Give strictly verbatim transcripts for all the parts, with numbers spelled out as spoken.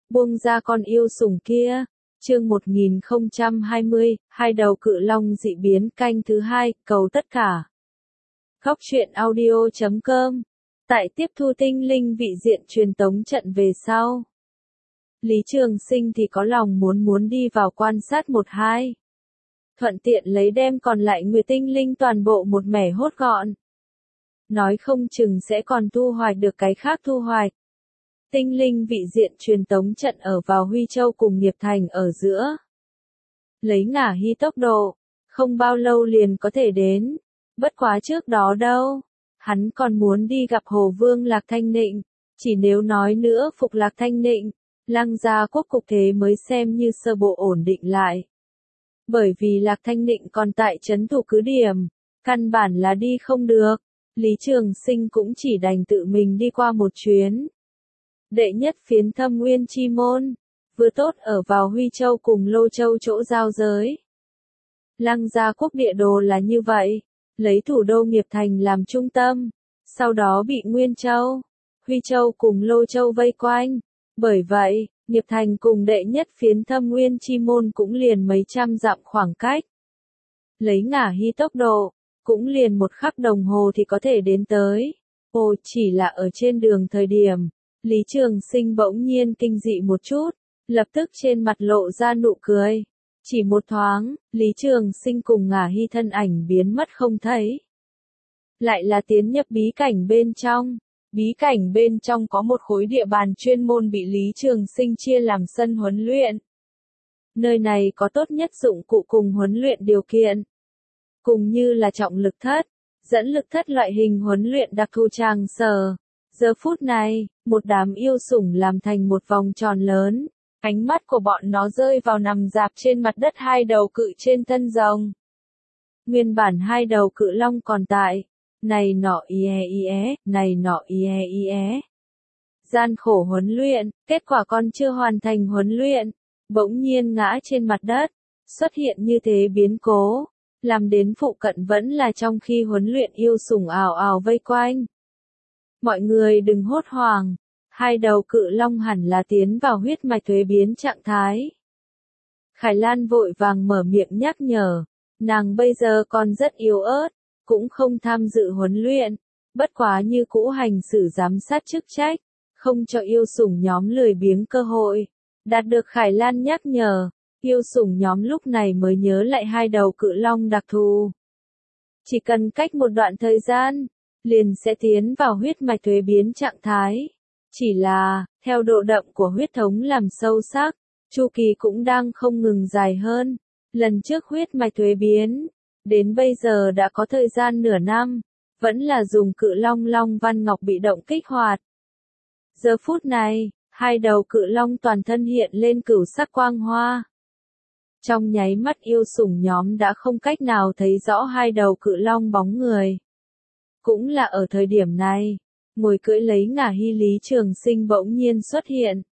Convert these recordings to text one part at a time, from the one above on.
Buông ra con yêu sủng kia. Chương một nghìn không trăm hai mươi, hai đầu cự long dị biến canh thứ hai, cầu tất cả. Góc truyện audio chấm com. Tại tiếp thu tinh linh vị diện truyền tống trận về sau. Lý Trường Sinh thì có lòng muốn muốn đi vào quan sát một hai. Thuận tiện lấy đem còn lại nguyệt tinh linh toàn bộ một mẻ hốt gọn. Nói không chừng sẽ còn thu hoạch được cái khác thu hoạch. Tinh linh vị diện truyền tống trận ở vào Huy Châu cùng Nghiệp Thành ở giữa. Lấy ngả hy tốc độ, không bao lâu liền có thể đến. Bất quá trước đó đâu, hắn còn muốn đi gặp Hồ Vương Lạc Thanh Nịnh. Chỉ nếu nói nữa phục Lạc Thanh Nịnh, Lăng gia quốc cục thế mới xem như sơ bộ ổn định lại. Bởi vì Lạc Thanh Nịnh còn tại trấn thủ cứ điểm, căn bản là đi không được. Lý Trường Sinh cũng chỉ đành tự mình đi qua một chuyến. Đệ nhất phiến Thâm Nguyên Chi Môn, vừa tốt ở vào Huy Châu cùng Lô Châu chỗ giao giới. Lăng gia quốc địa đồ là như vậy, lấy thủ đô Nghiệp Thành làm trung tâm, sau đó bị Nguyên Châu, Huy Châu cùng Lô Châu vây quanh. Bởi vậy, Nghiệp Thành cùng đệ nhất phiến Thâm Nguyên Chi Môn cũng liền mấy trăm dặm khoảng cách. Lấy ngả hy tốc độ, cũng liền một khắc đồng hồ thì có thể đến tới. Ồ, chỉ là ở trên đường thời điểm, Lý Trường Sinh bỗng nhiên kinh dị một chút, lập tức trên mặt lộ ra nụ cười. Chỉ một thoáng, Lý Trường Sinh cùng ngả hy thân ảnh biến mất không thấy. Lại là tiến nhập bí cảnh bên trong. Bí cảnh bên trong có một khối địa bàn chuyên môn bị Lý Trường Sinh chia làm sân huấn luyện. Nơi này có tốt nhất dụng cụ cùng huấn luyện điều kiện. Cùng như là trọng lực thất, dẫn lực thất loại hình huấn luyện đặc thù tràng sở. Giờ phút này, một đám yêu sủng làm thành một vòng tròn lớn. Ánh mắt của bọn nó rơi vào nằm dạp trên mặt đất hai đầu cự trên thân rồng. Nguyên bản hai đầu cự long còn tại. Này nọ ie ie, này nọ ie ie. Gian khổ huấn luyện, kết quả còn chưa hoàn thành huấn luyện. Bỗng nhiên ngã trên mặt đất. Xuất hiện như thế biến cố. Làm đến phụ cận vẫn là trong khi huấn luyện yêu sủng ảo ảo vây quanh. Mọi người đừng hốt hoảng. Hai đầu cự long hẳn là tiến vào huyết mạch thuế biến trạng thái. Khải Lan vội vàng mở miệng nhắc nhở. Nàng bây giờ còn rất yếu ớt, cũng không tham dự huấn luyện. Bất quá như cũ hành xử giám sát chức trách, không cho yêu sủng nhóm lười biếng cơ hội. Đạt được Khải Lan nhắc nhở, yêu sủng nhóm lúc này mới nhớ lại hai đầu cự long đặc thù. Chỉ cần cách một đoạn thời gian, liền sẽ tiến vào huyết mạch thuế biến trạng thái. Chỉ là, theo độ đậm của huyết thống làm sâu sắc, chu kỳ cũng đang không ngừng dài hơn. Lần trước huyết mạch thuế biến, đến bây giờ đã có thời gian nửa năm, vẫn là dùng cự long long văn ngọc bị động kích hoạt. Giờ phút này, hai đầu cự long toàn thân hiện lên cửu sắc quang hoa. Trong nháy mắt yêu sủng nhóm đã không cách nào thấy rõ hai đầu cự long bóng người. Cũng là ở thời điểm này, ngồi cưỡi lấy ngả hy Lý Trường Sinh bỗng nhiên xuất hiện.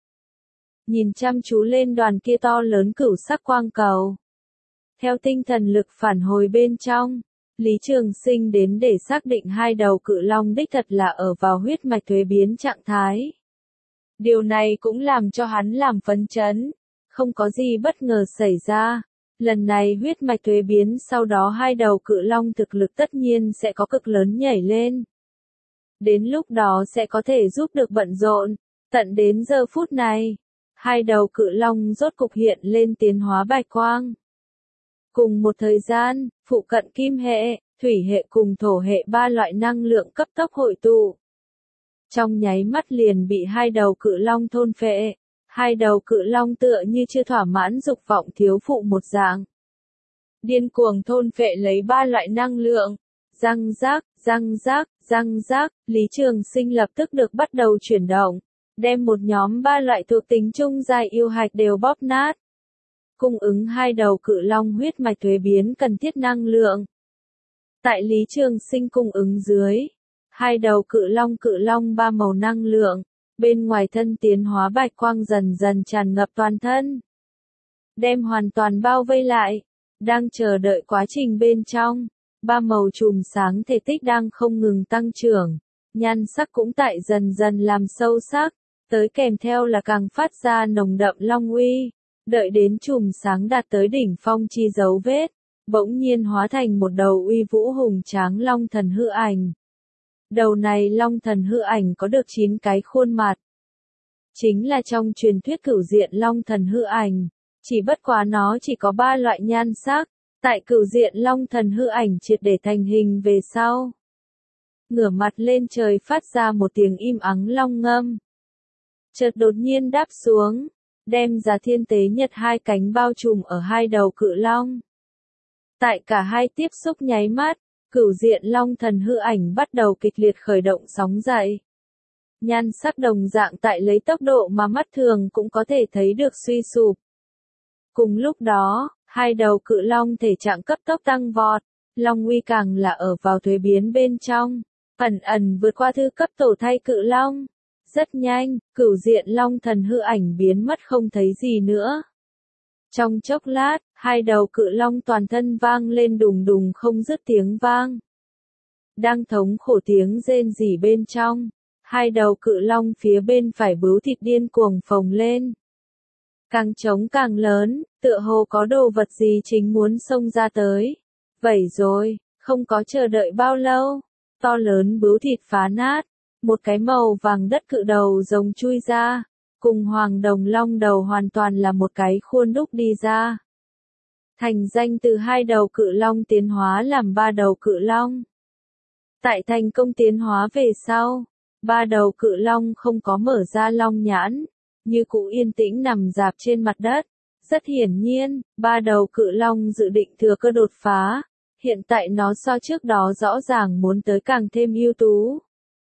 Nhìn chăm chú lên đoàn kia to lớn cửu sắc quang cầu. Theo tinh thần lực phản hồi bên trong, Lý Trường Sinh đến để xác định hai đầu cự long đích thật là ở vào huyết mạch thuế biến trạng thái. Điều này cũng làm cho hắn làm phấn chấn, không có gì bất ngờ xảy ra. Lần này huyết mạch thuế biến sau đó hai đầu cự long thực lực tất nhiên sẽ có cực lớn nhảy lên. Đến lúc đó sẽ có thể giúp được bận rộn. Tận đến giờ phút này, hai đầu cự long rốt cục hiện lên tiến hóa bạch quang. Cùng một thời gian, phụ cận kim hệ, thủy hệ cùng thổ hệ ba loại năng lượng cấp tốc hội tụ. Trong nháy mắt liền bị hai đầu cự long thôn phệ. Hai đầu cự long tựa như chưa thỏa mãn dục vọng thiếu phụ một dạng. Điên cuồng thôn phệ lấy ba loại năng lượng. Răng rác, răng rác, răng rác, Lý Trường Sinh lập tức được bắt đầu chuyển động. Đem một nhóm ba loại thuộc tính chung dài yêu hạch đều bóp nát. Cung ứng hai đầu cự long huyết mạch thuế biến cần thiết năng lượng. Tại Lý Trường Sinh cung ứng dưới, hai đầu cự long cự long ba màu năng lượng, bên ngoài thân tiến hóa bạch quang dần dần tràn ngập toàn thân. Đem hoàn toàn bao vây lại, đang chờ đợi quá trình bên trong, ba màu chùm sáng thể tích đang không ngừng tăng trưởng, nhan sắc cũng tại dần dần làm sâu sắc, tới kèm theo là càng phát ra nồng đậm long uy, đợi đến chùm sáng đạt tới đỉnh phong chi dấu vết, bỗng nhiên hóa thành một đầu uy vũ hùng tráng long thần hư ảnh. Đầu này long thần hư ảnh có được chín cái khuôn mặt. Chính là trong truyền thuyết cửu diện long thần hư ảnh, chỉ bất quá nó chỉ có ba loại nhan sắc, tại cửu diện long thần hư ảnh triệt để thành hình về sau. Ngửa mặt lên trời phát ra một tiếng im ắng long ngâm. Chợt đột nhiên đáp xuống, đem ra thiên tế nhật hai cánh bao trùm ở hai đầu cự long. Tại cả hai tiếp xúc nháy mắt, cửu diện long thần hư ảnh bắt đầu kịch liệt khởi động sóng dậy. Nhan sắc đồng dạng tại lấy tốc độ mà mắt thường cũng có thể thấy được suy sụp. Cùng lúc đó, hai đầu cự long thể trạng cấp tốc tăng vọt, long uy càng là ở vào thuế biến bên trong, ẩn ẩn vượt qua thư cấp tổ thay cự long. Rất nhanh, cửu diện long thần hư ảnh biến mất không thấy gì nữa. Trong chốc lát, hai đầu cự long toàn thân vang lên đùng đùng không dứt tiếng vang. Đang thống khổ tiếng rên rỉ bên trong, hai đầu cự long phía bên phải bướu thịt điên cuồng phồng lên. Càng trống càng lớn, tựa hồ có đồ vật gì chính muốn xông ra tới. Vậy rồi, không có chờ đợi bao lâu, to lớn bướu thịt phá nát, một cái màu vàng đất cự đầu rồng chui ra, cùng hoàng đồng long đầu hoàn toàn là một cái khuôn đúc đi ra. Thành danh từ hai đầu cự long tiến hóa làm ba đầu cự long. Tại thành công tiến hóa về sau, ba đầu cự long không có mở ra long nhãn, như cũ yên tĩnh nằm rạp trên mặt đất. Rất hiển nhiên, ba đầu cự long dự định thừa cơ đột phá, hiện tại nó so trước đó rõ ràng muốn tới càng thêm ưu tú.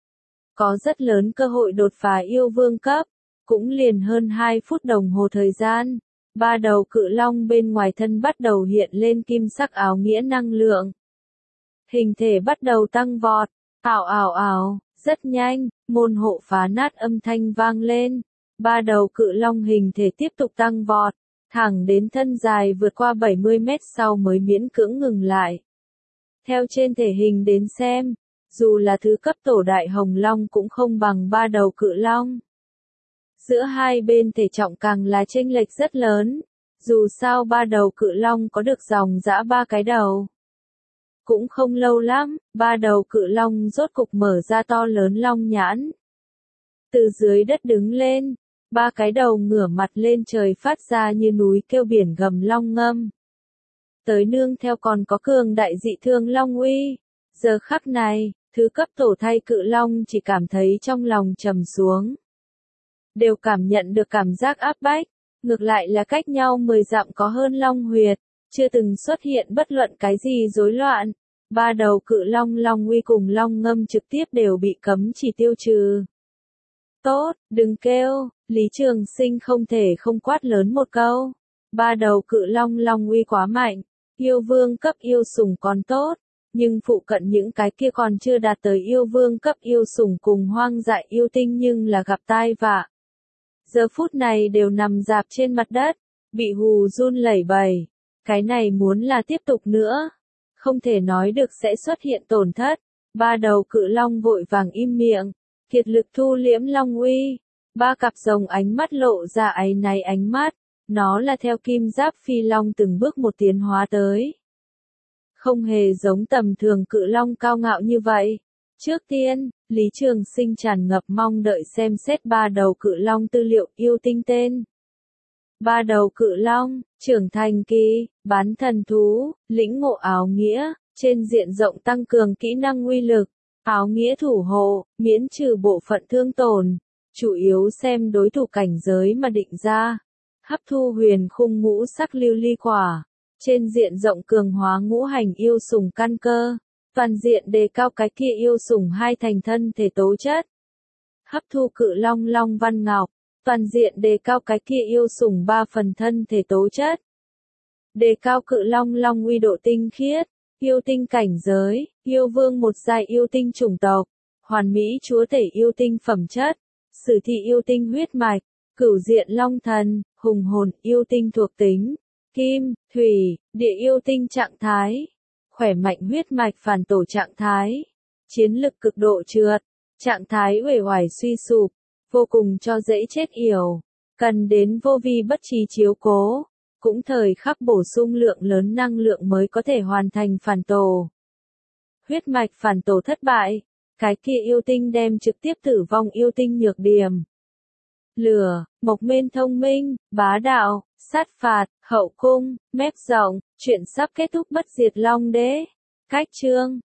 Có rất lớn cơ hội đột phá yêu vương cấp, cũng liền hơn hai phút đồng hồ thời gian, ba đầu cự long bên ngoài thân bắt đầu hiện lên kim sắc áo nghĩa năng lượng. Hình thể bắt đầu tăng vọt, ảo ảo ảo, rất nhanh, môn hộ phá nát âm thanh vang lên, ba đầu cự long hình thể tiếp tục tăng vọt, thẳng đến thân dài vượt qua bảy mươi mét sau mới miễn cưỡng ngừng lại. Theo trên thể hình đến xem, dù là thứ cấp tổ đại hồng long cũng không bằng ba đầu cự long. Giữa hai bên thể trọng càng là chênh lệch rất lớn, dù sao ba đầu cự long có được dòng dã ba cái đầu. Cũng không lâu lắm, ba đầu cự long rốt cục mở ra to lớn long nhãn. Từ dưới đất đứng lên, ba cái đầu ngửa mặt lên trời phát ra như núi kêu biển gầm long ngâm. Tới nương theo còn có cường đại dị thương long uy. Giờ khắc này, thứ cấp tổ thay cự long chỉ cảm thấy trong lòng trầm xuống. Đều cảm nhận được cảm giác áp bách, ngược lại là cách nhau mười dặm có hơn long huyệt, chưa từng xuất hiện bất luận cái gì rối loạn. Ba đầu cự long long uy cùng long ngâm trực tiếp đều bị cấm chỉ tiêu trừ. Tốt, đừng kêu, Lý Trường Sinh không thể không quát lớn một câu. Ba đầu cự long long uy quá mạnh, yêu vương cấp yêu sủng còn tốt, nhưng phụ cận những cái kia còn chưa đạt tới yêu vương cấp yêu sủng cùng hoang dại yêu tinh nhưng là gặp tai vạ. Giờ phút này đều nằm rạp trên mặt đất, bị hù run lẩy bẩy. Cái này muốn là tiếp tục nữa, không thể nói được sẽ xuất hiện tổn thất. Ba đầu cự long vội vàng im miệng, kiệt lực thu liễm long uy. Ba cặp rồng ánh mắt lộ ra áy náy ánh mắt, nó là theo kim giáp phi long từng bước một tiến hóa tới. Không hề giống tầm thường cự long cao ngạo như vậy. Trước tiên, Lý Trường Sinh tràn ngập mong đợi xem xét ba đầu cự long tư liệu yêu tinh tên. Ba đầu cự long, trưởng thành kỳ, bán thần thú, lĩnh ngộ áo nghĩa, trên diện rộng tăng cường kỹ năng uy lực, áo nghĩa thủ hộ, miễn trừ bộ phận thương tổn, chủ yếu xem đối thủ cảnh giới mà định ra. Hấp thu huyền khung ngũ sắc lưu ly quả, trên diện rộng cường hóa ngũ hành yêu sủng căn cơ, toàn diện đề cao cái kia yêu sủng hai thành thân thể tố chất. Hấp thu cự long long văn ngọc, toàn diện đề cao cái kia yêu sủng ba phần thân thể tố chất. Đề cao cự long long uy độ tinh khiết, yêu tinh cảnh giới, yêu vương một giai yêu tinh chủng tộc, hoàn mỹ chúa tể yêu tinh phẩm chất, sử thị yêu tinh huyết mạch, cửu diện long thần, hùng hồn yêu tinh thuộc tính, kim, thủy, địa yêu tinh trạng thái, khỏe mạnh huyết mạch phản tổ trạng thái, chiến lực cực độ trượt, trạng thái uể oải suy sụp, vô cùng cho dễ chết yểu, cần đến vô vi bất trì chiếu cố, cũng thời khắc bổ sung lượng lớn năng lượng mới có thể hoàn thành phản tổ. Huyết mạch phản tổ thất bại, cái kia yêu tinh đem trực tiếp tử vong yêu tinh nhược điểm. Lửa, Mộc Mênh thông minh, bá đạo, sát phạt, hậu cung, mép rộng, chuyện sắp kết thúc bất diệt long đế. Cách chương